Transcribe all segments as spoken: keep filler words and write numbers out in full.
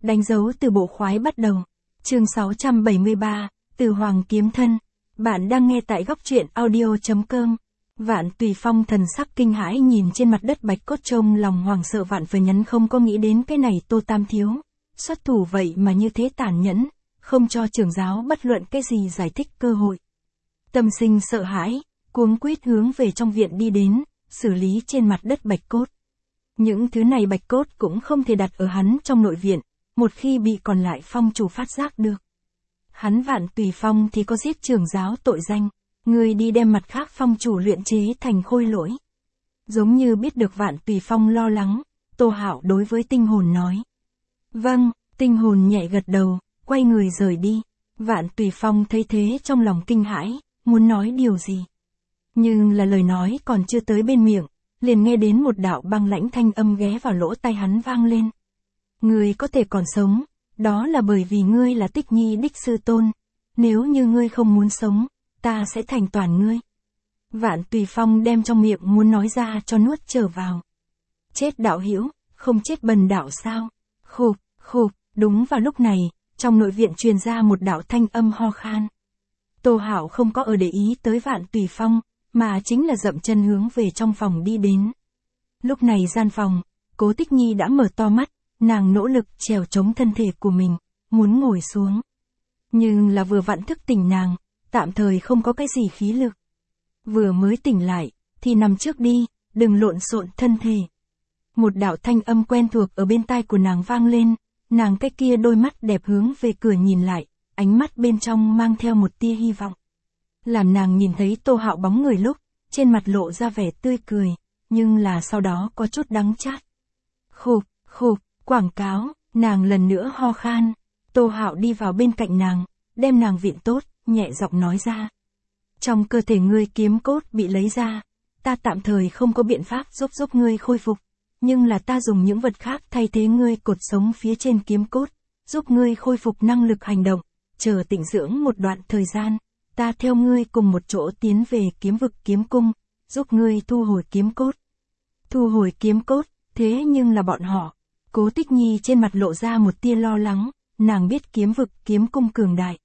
Đánh dấu từ bộ khoái bắt đầu. Chương sáu trăm bảy mươi ba, Từ Hoàng Kiếm Thân. Bạn đang nghe tại góc truyện audio.com. Vạn Tùy Phong thần sắc kinh hãi nhìn trên mặt đất bạch cốt, trông lòng hoàng sợ vạn phần, nhấn không có nghĩ đến cái này Tô Tam thiếu. Xuất thủ vậy mà như thế tàn nhẫn, không cho trưởng giáo bất luận cái gì giải thích cơ hội. Tâm sinh sợ hãi, cuống quýt hướng về trong viện đi đến, xử lý trên mặt đất bạch cốt. Những thứ này bạch cốt cũng không thể đặt ở hắn trong nội viện, một khi bị còn lại phong chủ phát giác được. Hắn Vạn Tùy Phong thì có giết trưởng giáo tội danh, người đi đem mặt khác phong chủ luyện chế thành khôi lỗi. Giống như biết được Vạn Tùy Phong lo lắng, Tô Hạo đối với tinh hồn nói. Vâng, tinh hồn nhẹ gật đầu, quay người rời đi. Vạn Tùy Phong thấy thế trong lòng kinh hãi, muốn nói điều gì. Nhưng là lời nói còn chưa tới bên miệng, liền nghe đến một đạo băng lãnh thanh âm ghé vào lỗ tai hắn vang lên. Ngươi có thể còn sống, đó là bởi vì ngươi là Tích Nhi đích sư tôn. Nếu như ngươi không muốn sống, ta sẽ thành toàn ngươi. Vạn Tùy Phong đem trong miệng muốn nói ra cho nuốt trở vào. Chết đạo hữu, không chết bần đạo sao? Khục, khục, đúng vào lúc này, trong nội viện truyền ra một đạo thanh âm ho khan. Tô Hạo không có ở để ý tới Vạn Tùy Phong, mà chính là dậm chân hướng về trong phòng đi đến. Lúc này gian phòng, Cố Tích Nhi đã mở to mắt, nàng nỗ lực trèo chống thân thể của mình, muốn ngồi xuống. Nhưng là vừa vặn thức tỉnh nàng, tạm thời không có cái gì khí lực. Vừa mới tỉnh lại, thì nằm trước đi, đừng lộn xộn thân thể. Một đạo thanh âm quen thuộc ở bên tai của nàng vang lên, nàng cái kia đôi mắt đẹp hướng về cửa nhìn lại, ánh mắt bên trong mang theo một tia hy vọng. Làm nàng nhìn thấy Tô Hạo bóng người lúc, trên mặt lộ ra vẻ tươi cười, nhưng là sau đó có chút đắng chát. Khục, khục, quảng cáo, nàng lần nữa ho khan. Tô Hạo đi vào bên cạnh nàng, đem nàng vịn tốt, nhẹ giọng nói ra. Trong cơ thể ngươi kiếm cốt bị lấy ra, ta tạm thời không có biện pháp giúp giúp ngươi khôi phục, nhưng là ta dùng những vật khác thay thế ngươi cột sống phía trên kiếm cốt, giúp ngươi khôi phục năng lực hành động, chờ tĩnh dưỡng một đoạn thời gian. Ta theo ngươi cùng một chỗ tiến về kiếm vực kiếm cung, giúp ngươi thu hồi kiếm cốt. Thu hồi kiếm cốt, thế nhưng là bọn họ. Cố Tích Nhi trên mặt lộ ra một tia lo lắng, nàng biết kiếm vực kiếm cung cường đại.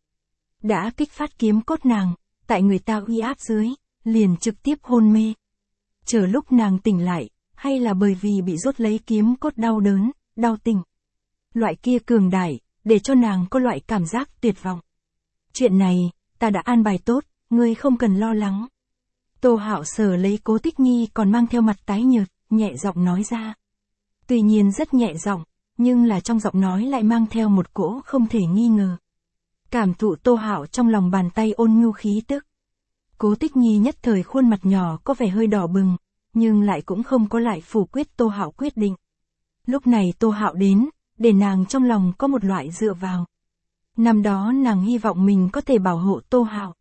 Đã kích phát kiếm cốt nàng, tại người ta uy áp dưới, liền trực tiếp hôn mê. Chờ lúc nàng tỉnh lại, hay là bởi vì bị rút lấy kiếm cốt đau đớn, đau tỉnh. Loại kia cường đại, để cho nàng có loại cảm giác tuyệt vọng. Chuyện này, ta đã an bài tốt, ngươi không cần lo lắng. Tô Hạo sờ lấy Cố Tích Nhi còn mang theo mặt tái nhợt, nhẹ giọng nói ra. Tuy nhiên rất nhẹ giọng, nhưng là trong giọng nói lại mang theo một cỗ không thể nghi ngờ. Cảm thụ Tô Hạo trong lòng bàn tay ôn nhu khí tức. Cố Tích Nhi nhất thời khuôn mặt nhỏ có vẻ hơi đỏ bừng, nhưng lại cũng không có lại phủ quyết Tô Hạo quyết định. Lúc này Tô Hạo đến, để nàng trong lòng có một loại dựa vào. Năm đó nàng hy vọng mình có thể bảo hộ Tô Hạo.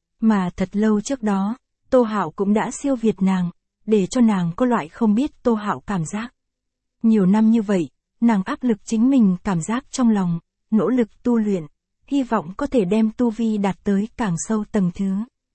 Mà thật lâu trước đó, Tô Hạo cũng đã siêu việt nàng, để cho nàng có loại không biết Tô Hạo cảm giác. Nhiều năm như vậy, nàng áp lực chính mình cảm giác trong lòng, nỗ lực tu luyện, hy vọng có thể đem tu vi đạt tới càng sâu tầng thứ.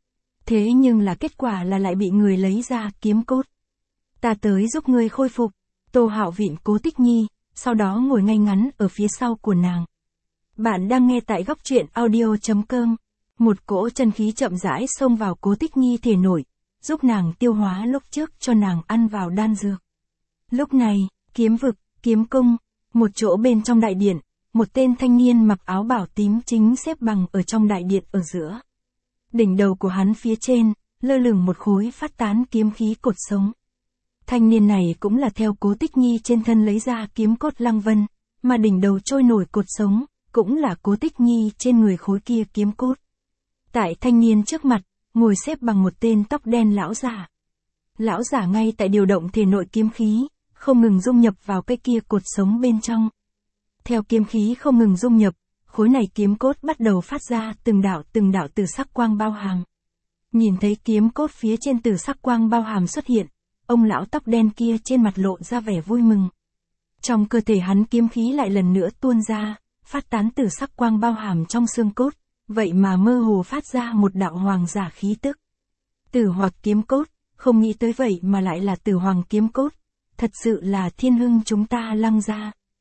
Thế nhưng là kết quả là lại bị người lấy ra kiếm cốt. Ta tới giúp ngươi khôi phục. Tô Hạo vịn Cố Tích Nhi, sau đó ngồi ngay ngắn ở phía sau của nàng. Bạn đang nghe tại góc truyện audio.com. Một cỗ chân khí chậm rãi xông vào Cố Tích Nhi thể nội, giúp nàng tiêu hóa lúc trước cho nàng ăn vào đan dược. Lúc này, kiếm vực, kiếm cung, một chỗ bên trong đại điện, một tên thanh niên mặc áo bảo tím chính xếp bằng ở trong đại điện ở giữa. Đỉnh đầu của hắn phía trên, lơ lửng một khối phát tán kiếm khí cột sống. Thanh niên này cũng là theo Cố Tích Nhi trên thân lấy ra kiếm cốt lăng vân, mà đỉnh đầu trôi nổi cột sống, cũng là Cố Tích Nhi trên người khối kia kiếm cốt. Tại thanh niên trước mặt, ngồi xếp bằng một tên tóc đen lão giả. Lão giả ngay tại điều động thể nội kiếm khí, không ngừng dung nhập vào cái kia cột sống bên trong. Theo kiếm khí không ngừng dung nhập, khối này kiếm cốt bắt đầu phát ra từng đạo từng đạo từ sắc quang bao hàm. Nhìn thấy kiếm cốt phía trên từ sắc quang bao hàm xuất hiện, ông lão tóc đen kia trên mặt lộ ra vẻ vui mừng. Trong cơ thể hắn kiếm khí lại lần nữa tuôn ra, phát tán từ sắc quang bao hàm trong xương cốt, vậy mà mơ hồ phát ra một đạo hoàng giả khí tức. Tử hoặc kiếm cốt, không nghĩ tới vậy mà lại là tử hoàng kiếm cốt, thật sự là thiên hưng chúng ta Lăng gia.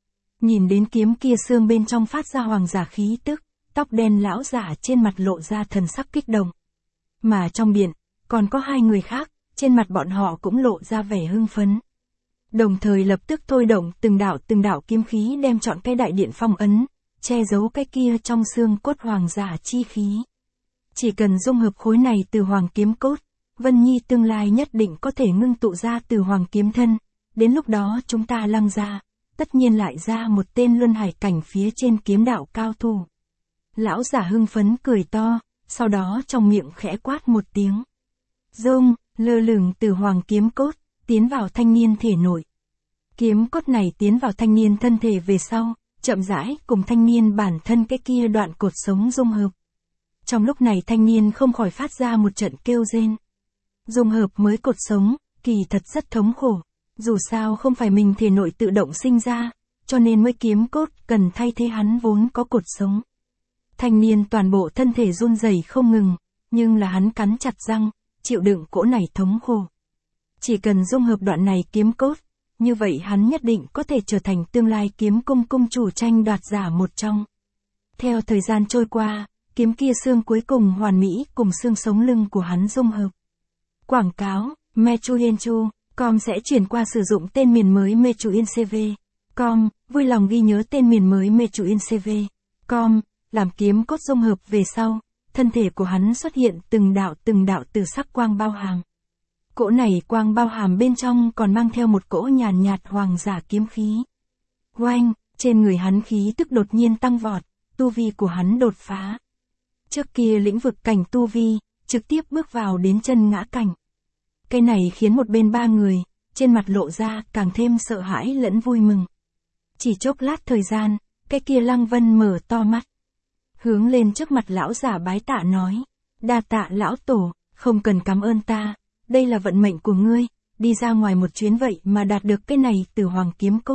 Nhìn đến kiếm kia xương bên trong phát ra hoàng giả khí tức, tóc đen lão giả trên mặt lộ ra thần sắc kích động. Mà trong điện, còn có hai người khác, trên mặt bọn họ cũng lộ ra vẻ hưng phấn. Đồng thời lập tức thôi động từng đạo từng đạo kiếm khí đem trọn cái đại điện phong ấn, che giấu cái kia trong xương cốt hoàng giả chi khí. Chỉ cần dung hợp khối này từ hoàng kiếm cốt, Vân Nhi tương lai nhất định có thể ngưng tụ ra từ hoàng kiếm thân, đến lúc đó chúng ta Lăng gia, tất nhiên lại ra một tên luân hải cảnh phía trên kiếm đạo cao thủ. Lão giả hưng phấn cười to, sau đó trong miệng khẽ quát một tiếng. Dung, lơ lửng từ hoàng kiếm cốt, tiến vào thanh niên thể nội. Kiếm cốt này tiến vào thanh niên thân thể về sau, chậm rãi cùng thanh niên bản thân cái kia đoạn cột sống dung hợp. Trong lúc này thanh niên không khỏi phát ra một trận kêu rên. Dung hợp mới cột sống, kỳ thật rất thống khổ. Dù sao không phải mình thể nội tự động sinh ra, cho nên mới kiếm cốt cần thay thế hắn vốn có cột sống. Thanh niên toàn bộ thân thể run rẩy không ngừng, nhưng là hắn cắn chặt răng, chịu đựng cỗ này thống khổ. Chỉ cần dung hợp đoạn này kiếm cốt, như vậy hắn nhất định có thể trở thành tương lai kiếm cung cung chủ tranh đoạt giả một trong. Theo thời gian trôi qua, kiếm kia xương cuối cùng hoàn mỹ cùng xương sống lưng của hắn dung hợp. Quảng cáo, Mechuyenchu, com sẽ chuyển qua sử dụng tên miền mới Mechuyencv. Com, vui lòng ghi nhớ tên miền mới Mechuyencv. Com, làm kiếm cốt dung hợp về sau, thân thể của hắn xuất hiện từng đạo từng đạo từ sắc quang bao hàm. Cỗ này quang bao hàm bên trong còn mang theo một cỗ nhàn nhạt, nhạt hoàng giả kiếm khí. Oanh, trên người hắn khí tức đột nhiên tăng vọt, tu vi của hắn đột phá. Trước kia lĩnh vực cảnh tu vi, trực tiếp bước vào đến chân ngã cảnh. Cái này khiến một bên ba người, trên mặt lộ ra càng thêm sợ hãi lẫn vui mừng. Chỉ chốc lát thời gian, cái kia Lăng Vân mở to mắt. Hướng lên trước mặt lão giả bái tạ nói. Đa tạ lão tổ, không cần cảm ơn ta, đây là vận mệnh của ngươi, đi ra ngoài một chuyến vậy mà đạt được cái này từ hoàng kiếm cốt.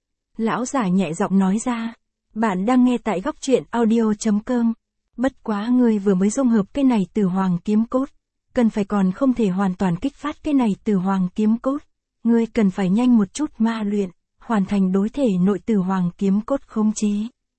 Lão giả nhẹ giọng nói ra. Bạn đang nghe tại góc truyện audio chấm com. Bất quá ngươi vừa mới dung hợp cái này từ hoàng kiếm cốt, cần phải còn không thể hoàn toàn kích phát cái này từ hoàng kiếm cốt. Ngươi cần phải nhanh một chút ma luyện, hoàn thành đối thể nội từ hoàng kiếm cốt khống chế.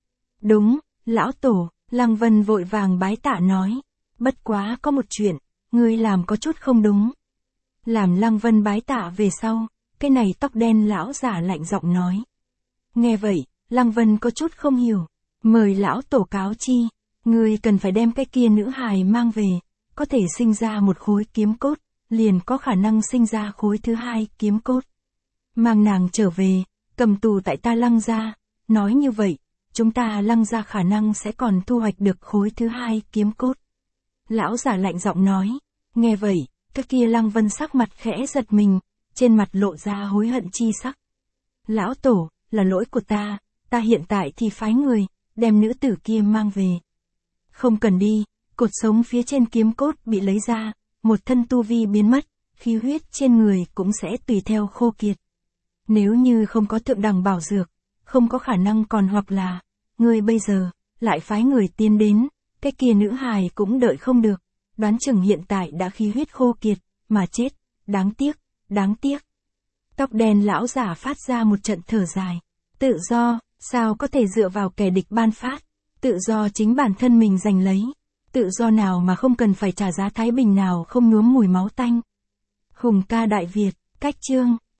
Đúng, lão tổ, Lăng Vân vội vàng bái tạ nói. Bất quá có một chuyện, ngươi làm có chút không đúng. Làm Lăng Vân bái tạ về sau, cái này tóc đen lão giả lạnh giọng nói. Nghe vậy, Lăng Vân có chút không hiểu. Mời lão tổ cáo chi, ngươi cần phải đem cái kia nữ hài mang về, có thể sinh ra một khối kiếm cốt, liền có khả năng sinh ra khối thứ hai kiếm cốt. Mang nàng trở về, cầm tù tại ta Lăng gia, nói như vậy, chúng ta Lăng gia khả năng sẽ còn thu hoạch được khối thứ hai kiếm cốt. Lão giả lạnh giọng nói. Nghe vậy, cái kia Lăng Vân sắc mặt khẽ giật mình, trên mặt lộ ra hối hận chi sắc. Lão tổ, là lỗi của ta, ta hiện tại thì phái người, đem nữ tử kia mang về. Không cần đi, cột sống phía trên kiếm cốt bị lấy ra, một thân tu vi biến mất, khí huyết trên người cũng sẽ tùy theo khô kiệt. Nếu như không có thượng đẳng bảo dược, không có khả năng còn hoặc là, ngươi bây giờ, lại phái người tiến đến, cái kia nữ hài cũng đợi không được, đoán chừng hiện tại đã khí huyết khô kiệt, mà chết, đáng tiếc, đáng tiếc. Tóc đen lão giả phát ra một trận thở dài. Tự do, sao có thể dựa vào kẻ địch ban phát, tự do chính bản thân mình giành lấy, tự do nào mà không cần phải trả giá thái bình nào không nhuốm mùi máu tanh. Hùng ca Đại Việt, cách chương.